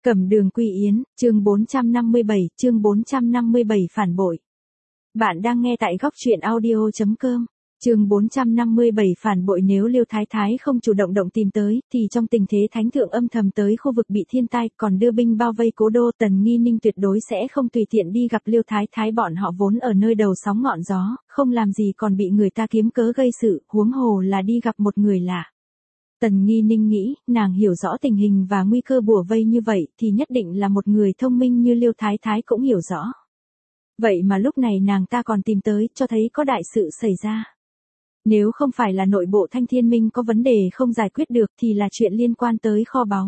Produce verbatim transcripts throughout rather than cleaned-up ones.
Cẩm Đường Quy Yến, chương bốn trăm năm mươi bảy, chương bốn trăm năm mươi bảy phản bội. Bạn đang nghe tại góc truyện audio chấm com. Chương bốn trăm năm mươi bảy phản bội. Nếu Liêu Thái Thái không chủ động động tìm tới, thì trong tình thế thánh thượng âm thầm tới khu vực bị thiên tai, còn đưa binh bao vây cố đô, Tần Nghi Ninh tuyệt đối sẽ không tùy tiện đi gặp Liêu Thái Thái. Bọn họ vốn ở nơi đầu sóng ngọn gió, không làm gì còn bị người ta kiếm cớ gây sự, huống hồ là đi gặp một người lạ. Tần Nghi Ninh nghĩ, nàng hiểu rõ tình hình và nguy cơ bủa vây như vậy, thì nhất định là một người thông minh như Liêu Thái Thái cũng hiểu rõ. Vậy mà lúc này nàng ta còn tìm tới, cho thấy có đại sự xảy ra. Nếu không phải là nội bộ Thanh Thiên Minh có vấn đề không giải quyết được thì là chuyện liên quan tới kho báu.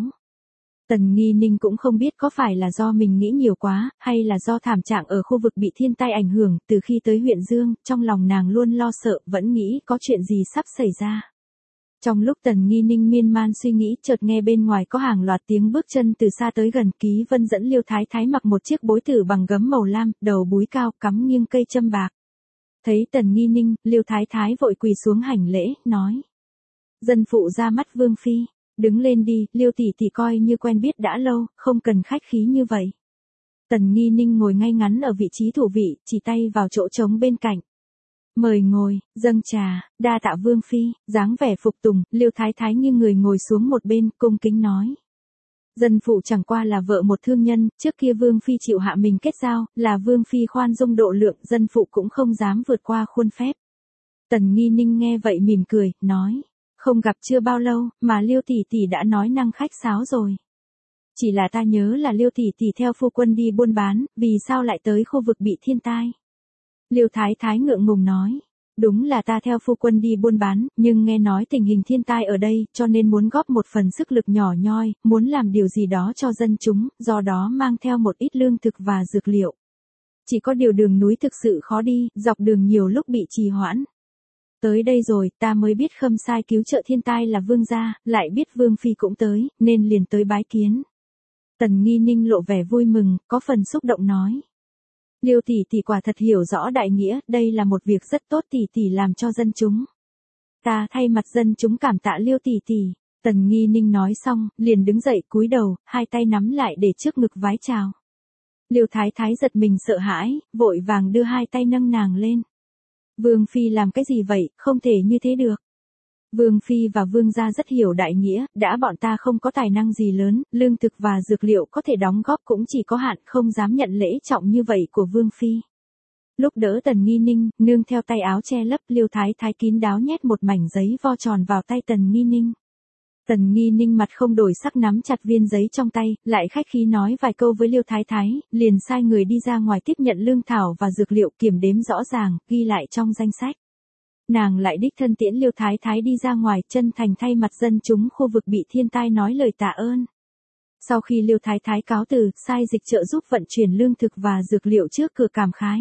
Tần Nghi Ninh cũng không biết có phải là do mình nghĩ nhiều quá, hay là do thảm trạng ở khu vực bị thiên tai ảnh hưởng. Từ khi tới huyện Dương, trong lòng nàng luôn lo sợ, vẫn nghĩ có chuyện gì sắp xảy ra. Trong lúc Tần Nghi Ninh miên man suy nghĩ, chợt nghe bên ngoài có hàng loạt tiếng bước chân từ xa tới gần. Ký Vân dẫn Liêu Thái Thái mặc một chiếc bối tử bằng gấm màu lam, đầu búi cao, cắm nghiêng cây châm bạc. Thấy Tần Nghi Ninh, Liêu Thái Thái vội quỳ xuống hành lễ, nói: "Dân phụ ra mắt vương phi." "Đứng lên đi, Liêu tỷ tỷ coi như quen biết đã lâu, không cần khách khí như vậy." Tần Nghi Ninh ngồi ngay ngắn ở vị trí thủ vị, chỉ tay vào chỗ trống bên cạnh. "Mời ngồi, dâng trà." "Đa tạ vương phi." Dáng vẻ phục tùng, Liêu Thái Thái nghiêng người ngồi xuống một bên, cung kính nói: "Dân phụ chẳng qua là vợ một thương nhân, trước kia vương phi chịu hạ mình kết giao, là vương phi khoan dung độ lượng, dân phụ cũng không dám vượt qua khuôn phép." Tần Nghi Ninh nghe vậy mỉm cười, nói: "Không gặp chưa bao lâu, mà Liêu tỷ tỷ đã nói năng khách sáo rồi. Chỉ là ta nhớ là Liêu tỷ tỷ theo phu quân đi buôn bán, vì sao lại tới khu vực bị thiên tai?" Liêu Thái Thái ngượng ngùng nói: "Đúng là ta theo phu quân đi buôn bán, nhưng nghe nói tình hình thiên tai ở đây, cho nên muốn góp một phần sức lực nhỏ nhoi, muốn làm điều gì đó cho dân chúng, do đó mang theo một ít lương thực và dược liệu. Chỉ có điều đường núi thực sự khó đi, dọc đường nhiều lúc bị trì hoãn. Tới đây rồi, ta mới biết khâm sai cứu trợ thiên tai là vương gia, lại biết vương phi cũng tới, nên liền tới bái kiến." Tần Nghi Ninh lộ vẻ vui mừng, có phần xúc động nói: "Liêu tỷ tỷ quả thật hiểu rõ đại nghĩa, đây là một việc rất tốt tỷ tỷ làm cho dân chúng. Ta thay mặt dân chúng cảm tạ Liêu tỷ tỷ." Tần Nghi Ninh nói xong, liền đứng dậy cúi đầu, hai tay nắm lại để trước ngực vái chào. Liêu Thái Thái giật mình sợ hãi, vội vàng đưa hai tay nâng nàng lên. "Vương phi làm cái gì vậy, không thể như thế được. Vương phi và vương gia rất hiểu đại nghĩa, đã bọn ta không có tài năng gì lớn, lương thực và dược liệu có thể đóng góp cũng chỉ có hạn, không dám nhận lễ trọng như vậy của vương phi." Lúc đỡ Tần Nghi Ninh, nương theo tay áo che lấp, Liêu Thái Thái kín đáo nhét một mảnh giấy vo tròn vào tay Tần Nghi Ninh. Tần Nghi Ninh mặt không đổi sắc nắm chặt viên giấy trong tay, lại khách khí nói vài câu với Liêu Thái Thái, liền sai người đi ra ngoài tiếp nhận lương thảo và dược liệu, kiểm đếm rõ ràng, ghi lại trong danh sách. Nàng lại đích thân tiễn Liêu Thái Thái đi ra ngoài, chân thành thay mặt dân chúng khu vực bị thiên tai nói lời tạ ơn. Sau khi Liêu Thái Thái cáo từ, sai dịch trợ giúp vận chuyển lương thực và dược liệu trước cửa cảm khái: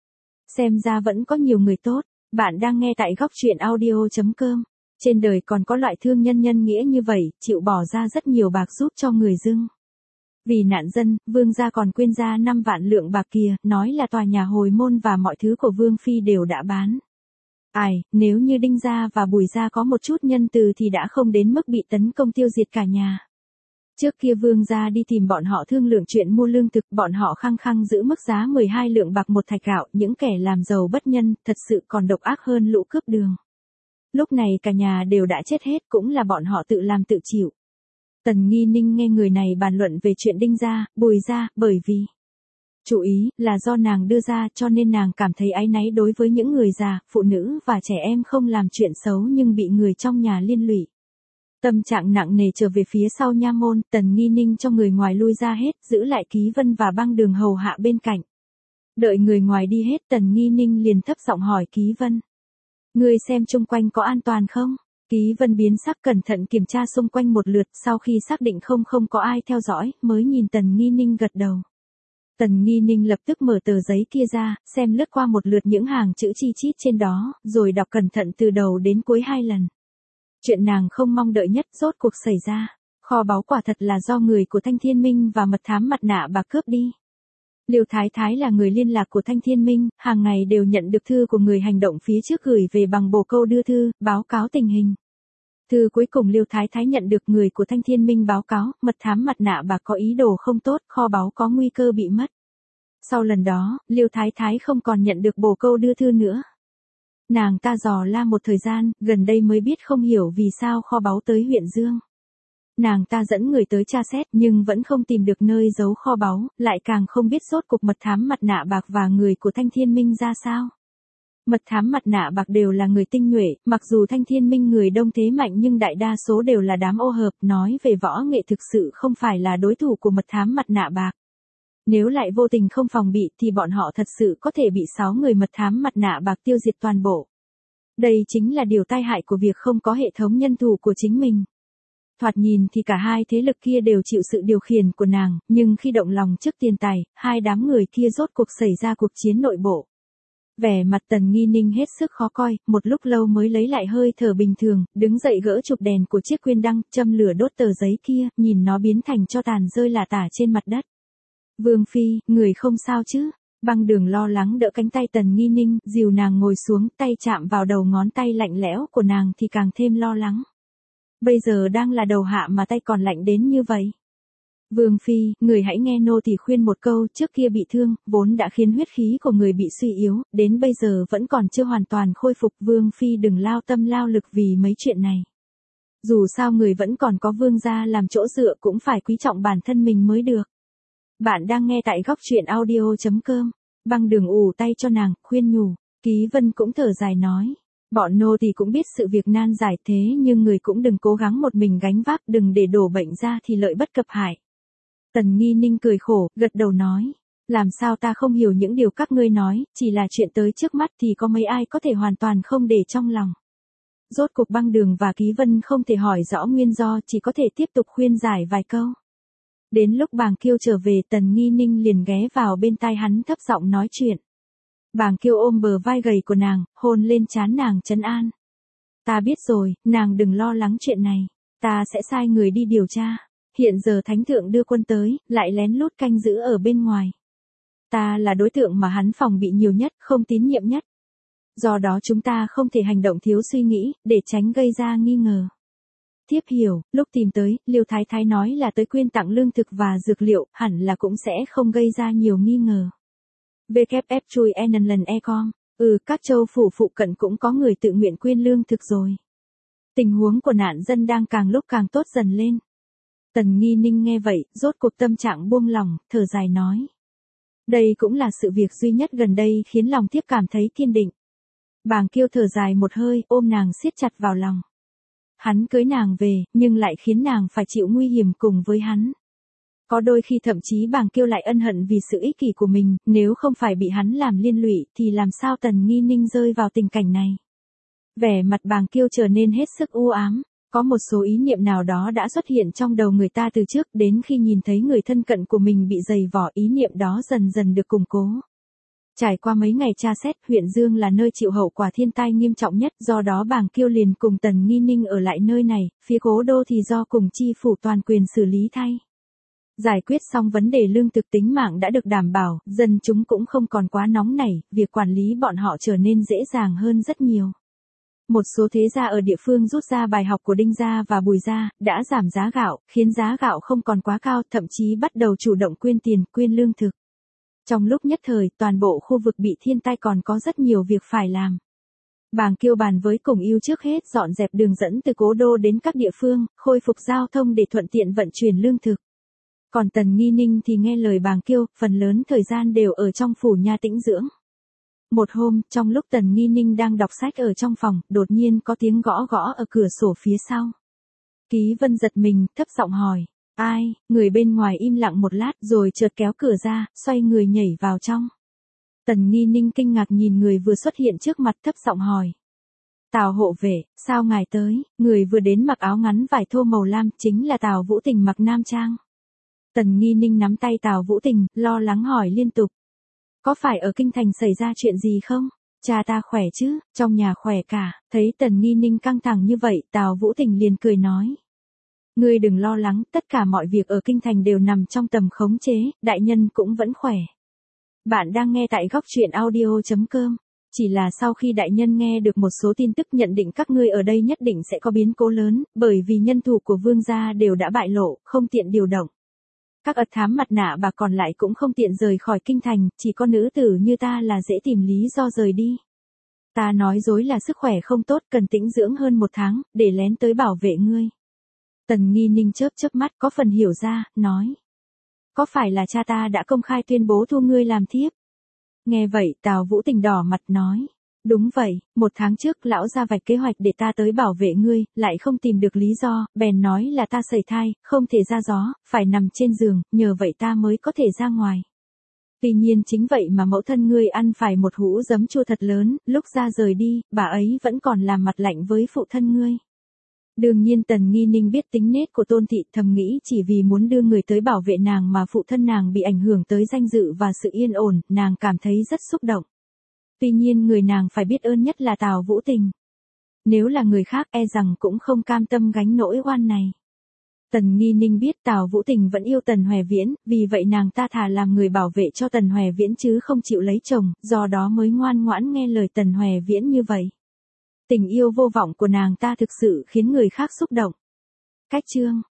"Xem ra vẫn có nhiều người tốt." Bạn đang nghe tại góc truyện audio chấm com. Trên đời còn có loại thương nhân nhân nghĩa như vậy, chịu bỏ ra rất nhiều bạc giúp cho người dưng. Vì nạn dân, vương gia còn quyên ra năm vạn lượng bạc kìa, nói là tòa nhà hồi môn và mọi thứ của vương phi đều đã bán. Ai, nếu như Đinh gia và Bùi gia có một chút nhân từ thì đã không đến mức bị tấn công tiêu diệt cả nhà. Trước kia vương gia đi tìm bọn họ thương lượng chuyện mua lương thực, bọn họ khăng khăng giữ mức giá mười hai lượng bạc một thạch gạo, những kẻ làm giàu bất nhân, thật sự còn độc ác hơn lũ cướp đường. Lúc này cả nhà đều đã chết hết, cũng là bọn họ tự làm tự chịu." Tần Nghi Ninh nghe người này bàn luận về chuyện Đinh gia, Bùi gia, bởi vì chủ ý là do nàng đưa ra, cho nên nàng cảm thấy áy náy đối với những người già, phụ nữ và trẻ em không làm chuyện xấu nhưng bị người trong nhà liên lụy. Tâm trạng nặng nề trở về phía sau nha môn, Tần Nghi Ninh cho người ngoài lui ra hết, giữ lại Ký Vân và Băng Đường hầu hạ bên cạnh. Đợi người ngoài đi hết, Tần Nghi Ninh liền thấp giọng hỏi Ký Vân: "Ngươi xem chung quanh có an toàn không?" Ký Vân biến sắc cẩn thận kiểm tra xung quanh một lượt, sau khi xác định không không có ai theo dõi, mới nhìn Tần Nghi Ninh gật đầu. Tần Nghi Ninh lập tức mở tờ giấy kia ra, xem lướt qua một lượt những hàng chữ chi chít trên đó, rồi đọc cẩn thận từ đầu đến cuối hai lần. Chuyện nàng không mong đợi nhất rốt cuộc xảy ra. Kho báu quả thật là do người của Thanh Thiên Minh và mật thám mặt nạ bạc cướp đi. Liêu Thái Thái là người liên lạc của Thanh Thiên Minh, hàng ngày đều nhận được thư của người hành động phía trước gửi về bằng bồ câu đưa thư, báo cáo tình hình. Thư cuối cùng Liêu Thái Thái nhận được người của Thanh Thiên Minh báo cáo, mật thám mặt nạ bạc có ý đồ không tốt, kho báu có nguy cơ bị mất. Sau lần đó, Liêu Thái Thái không còn nhận được bồ câu đưa thư nữa. Nàng ta dò la một thời gian, gần đây mới biết không hiểu vì sao kho báu tới huyện Dương. Nàng ta dẫn người tới tra xét nhưng vẫn không tìm được nơi giấu kho báu, lại càng không biết rốt cục mật thám mặt nạ bạc và người của Thanh Thiên Minh ra sao. Mật thám mặt nạ bạc đều là người tinh nhuệ, mặc dù Thanh Thiên Minh người đông thế mạnh nhưng đại đa số đều là đám ô hợp, nói về võ nghệ thực sự không phải là đối thủ của mật thám mặt nạ bạc. Nếu lại vô tình không phòng bị thì bọn họ thật sự có thể bị sáu người mật thám mặt nạ bạc tiêu diệt toàn bộ. Đây chính là điều tai hại của việc không có hệ thống nhân thủ của chính mình. Thoạt nhìn thì cả hai thế lực kia đều chịu sự điều khiển của nàng, nhưng khi động lòng trước tiền tài, hai đám người kia rốt cuộc xảy ra cuộc chiến nội bộ. Vẻ mặt Tần Nghi Ninh hết sức khó coi, một lúc lâu mới lấy lại hơi thở bình thường, đứng dậy gỡ chụp đèn của chiếc quyên đăng, châm lửa đốt tờ giấy kia, nhìn nó biến thành tro tàn rơi lả tả trên mặt đất. Vương Phi, người không sao chứ? Băng Đường lo lắng đỡ cánh tay Tần Nghi Ninh, dìu nàng ngồi xuống, tay chạm vào đầu ngón tay lạnh lẽo của nàng thì càng thêm lo lắng. Bây giờ đang là đầu hạ mà tay còn lạnh đến như vậy. Vương Phi, người hãy nghe nô tỳ khuyên một câu, trước kia bị thương, vốn đã khiến huyết khí của người bị suy yếu, đến bây giờ vẫn còn chưa hoàn toàn khôi phục. Vương Phi đừng lao tâm lao lực vì mấy chuyện này. Dù sao người vẫn còn có vương gia làm chỗ dựa cũng phải quý trọng bản thân mình mới được. Bạn đang nghe tại góc truyện audio chấm com. Băng Đường ù tay cho nàng, khuyên nhủ. Ký Vân cũng thở dài nói. Bọn nô tỳ cũng biết sự việc nan giải thế nhưng người cũng đừng cố gắng một mình gánh vác, đừng để đổ bệnh ra thì lợi bất cập hại. Tần Nghi Ninh cười khổ, gật đầu nói. Làm sao ta không hiểu những điều các ngươi nói, chỉ là chuyện tới trước mắt thì có mấy ai có thể hoàn toàn không để trong lòng. Rốt cuộc Băng Đường và Ký Vân không thể hỏi rõ nguyên do, chỉ có thể tiếp tục khuyên giải vài câu. Đến lúc Bàng Kiêu trở về, Tần Nghi Ninh liền ghé vào bên tai hắn thấp giọng nói chuyện. Bàng Kiêu ôm bờ vai gầy của nàng, hôn lên trán nàng trấn an. Ta biết rồi, nàng đừng lo lắng chuyện này, ta sẽ sai người đi điều tra. Hiện giờ Thánh Thượng đưa quân tới, lại lén lút canh giữ ở bên ngoài. Ta là đối tượng mà hắn phòng bị nhiều nhất, không tín nhiệm nhất. Do đó chúng ta không thể hành động thiếu suy nghĩ, để tránh gây ra nghi ngờ. Tiếp hiểu, lúc tìm tới, Liêu Thái Thái nói là tới quyên tặng lương thực và dược liệu, hẳn là cũng sẽ không gây ra nhiều nghi ngờ. vê kép ép chui en lần e com, ừ các châu phủ phụ cận cũng có người tự nguyện quyên lương thực rồi. Tình huống của nạn dân đang càng lúc càng tốt dần lên. Tần Nghi Ninh nghe vậy, rốt cuộc tâm trạng buông lòng, thở dài nói. Đây cũng là sự việc duy nhất gần đây khiến lòng thiếp cảm thấy kiên định. Bàng Kiêu thở dài một hơi, ôm nàng siết chặt vào lòng. Hắn cưới nàng về, nhưng lại khiến nàng phải chịu nguy hiểm cùng với hắn. Có đôi khi thậm chí Bàng Kiêu lại ân hận vì sự ích kỷ của mình, nếu không phải bị hắn làm liên lụy thì làm sao Tần Nghi Ninh rơi vào tình cảnh này. Vẻ mặt Bàng Kiêu trở nên hết sức u ám, có một số ý niệm nào đó đã xuất hiện trong đầu người ta từ trước, đến khi nhìn thấy người thân cận của mình bị dày vò, ý niệm đó dần dần được củng cố. Trải qua mấy ngày tra xét, huyện Dương là nơi chịu hậu quả thiên tai nghiêm trọng nhất, do đó Bàng Kiêu liền cùng Tần Nghi Ninh ở lại nơi này, phía cố đô thì do cùng chi phủ toàn quyền xử lý thay. Giải quyết xong vấn đề lương thực, tính mạng đã được đảm bảo, dân chúng cũng không còn quá nóng nảy, việc quản lý bọn họ trở nên dễ dàng hơn rất nhiều. Một số thế gia ở địa phương rút ra bài học của Đinh gia và Bùi gia, đã giảm giá gạo, khiến giá gạo không còn quá cao, thậm chí bắt đầu chủ động quyên tiền, quyên lương thực. Trong lúc nhất thời, toàn bộ khu vực bị thiên tai còn có rất nhiều việc phải làm. Bàng Kiêu bàn với Cùng Yêu trước hết dọn dẹp đường dẫn từ cố đô đến các địa phương, khôi phục giao thông để thuận tiện vận chuyển lương thực. Còn Tần Nghi Ninh thì nghe lời Bàng Kiêu, phần lớn thời gian đều ở trong phủ nha tĩnh dưỡng. Một hôm, trong lúc Tần Nghi Ninh đang đọc sách ở trong phòng, đột nhiên có tiếng gõ gõ ở cửa sổ phía sau. Ký Vân giật mình, thấp giọng hỏi. Ai? Người bên ngoài im lặng một lát rồi chợt kéo cửa ra, xoay người nhảy vào trong. Tần Nghi Ninh kinh ngạc nhìn người vừa xuất hiện trước mặt, thấp giọng hỏi. Tào hộ vệ, sao ngài tới? Người vừa đến mặc áo ngắn vải thô màu lam, chính là Tào Vũ Tình mặc nam trang. Tần Nghi Ninh nắm tay Tào Vũ Tình, lo lắng hỏi liên tục. Có phải ở kinh thành xảy ra chuyện gì không? Cha ta khỏe chứ, trong nhà khỏe cả. Thấy Tần Nghi Ninh căng thẳng như vậy, Tào Vũ Tình liền cười nói. Ngươi đừng lo lắng, tất cả mọi việc ở kinh thành đều nằm trong tầm khống chế, đại nhân cũng vẫn khỏe. Bạn đang nghe tại góc truyện audio chấm com. Chỉ là sau khi đại nhân nghe được một số tin tức nhận định các ngươi ở đây nhất định sẽ có biến cố lớn, bởi vì nhân thủ của vương gia đều đã bại lộ, không tiện điều động. Các ật thám mặt nạ bà còn lại cũng không tiện rời khỏi kinh thành, chỉ có nữ tử như ta là dễ tìm lý do rời đi. Ta nói dối là sức khỏe không tốt, cần tĩnh dưỡng hơn một tháng, để lén tới bảo vệ ngươi. Tần Nghi Ninh chớp chớp mắt có phần hiểu ra, nói. Có phải là cha ta đã công khai tuyên bố thu ngươi làm thiếp? Nghe vậy Tào Vũ Tình đỏ mặt nói. Đúng vậy, một tháng trước lão ra vạch kế hoạch để ta tới bảo vệ ngươi, lại không tìm được lý do, bèn nói là ta sẩy thai, không thể ra gió, phải nằm trên giường, nhờ vậy ta mới có thể ra ngoài. Tuy nhiên chính vậy mà mẫu thân ngươi ăn phải một hũ giấm chua thật lớn, lúc ra rời đi, bà ấy vẫn còn làm mặt lạnh với phụ thân ngươi. Đương nhiên Tần Nghi Ninh biết tính nết của Tôn Thị, thầm nghĩ chỉ vì muốn đưa người tới bảo vệ nàng mà phụ thân nàng bị ảnh hưởng tới danh dự và sự yên ổn, nàng cảm thấy rất xúc động. Tuy nhiên người nàng phải biết ơn nhất là Tào Vũ Tình. Nếu là người khác e rằng cũng không cam tâm gánh nỗi oan này. Tần Nghi Ninh biết Tào Vũ Tình vẫn yêu Tần Hoè Viễn, vì vậy nàng ta thà làm người bảo vệ cho Tần Hoè Viễn chứ không chịu lấy chồng, do đó mới ngoan ngoãn nghe lời Tần Hoè Viễn như vậy. Tình yêu vô vọng của nàng ta thực sự khiến người khác xúc động. Cách chương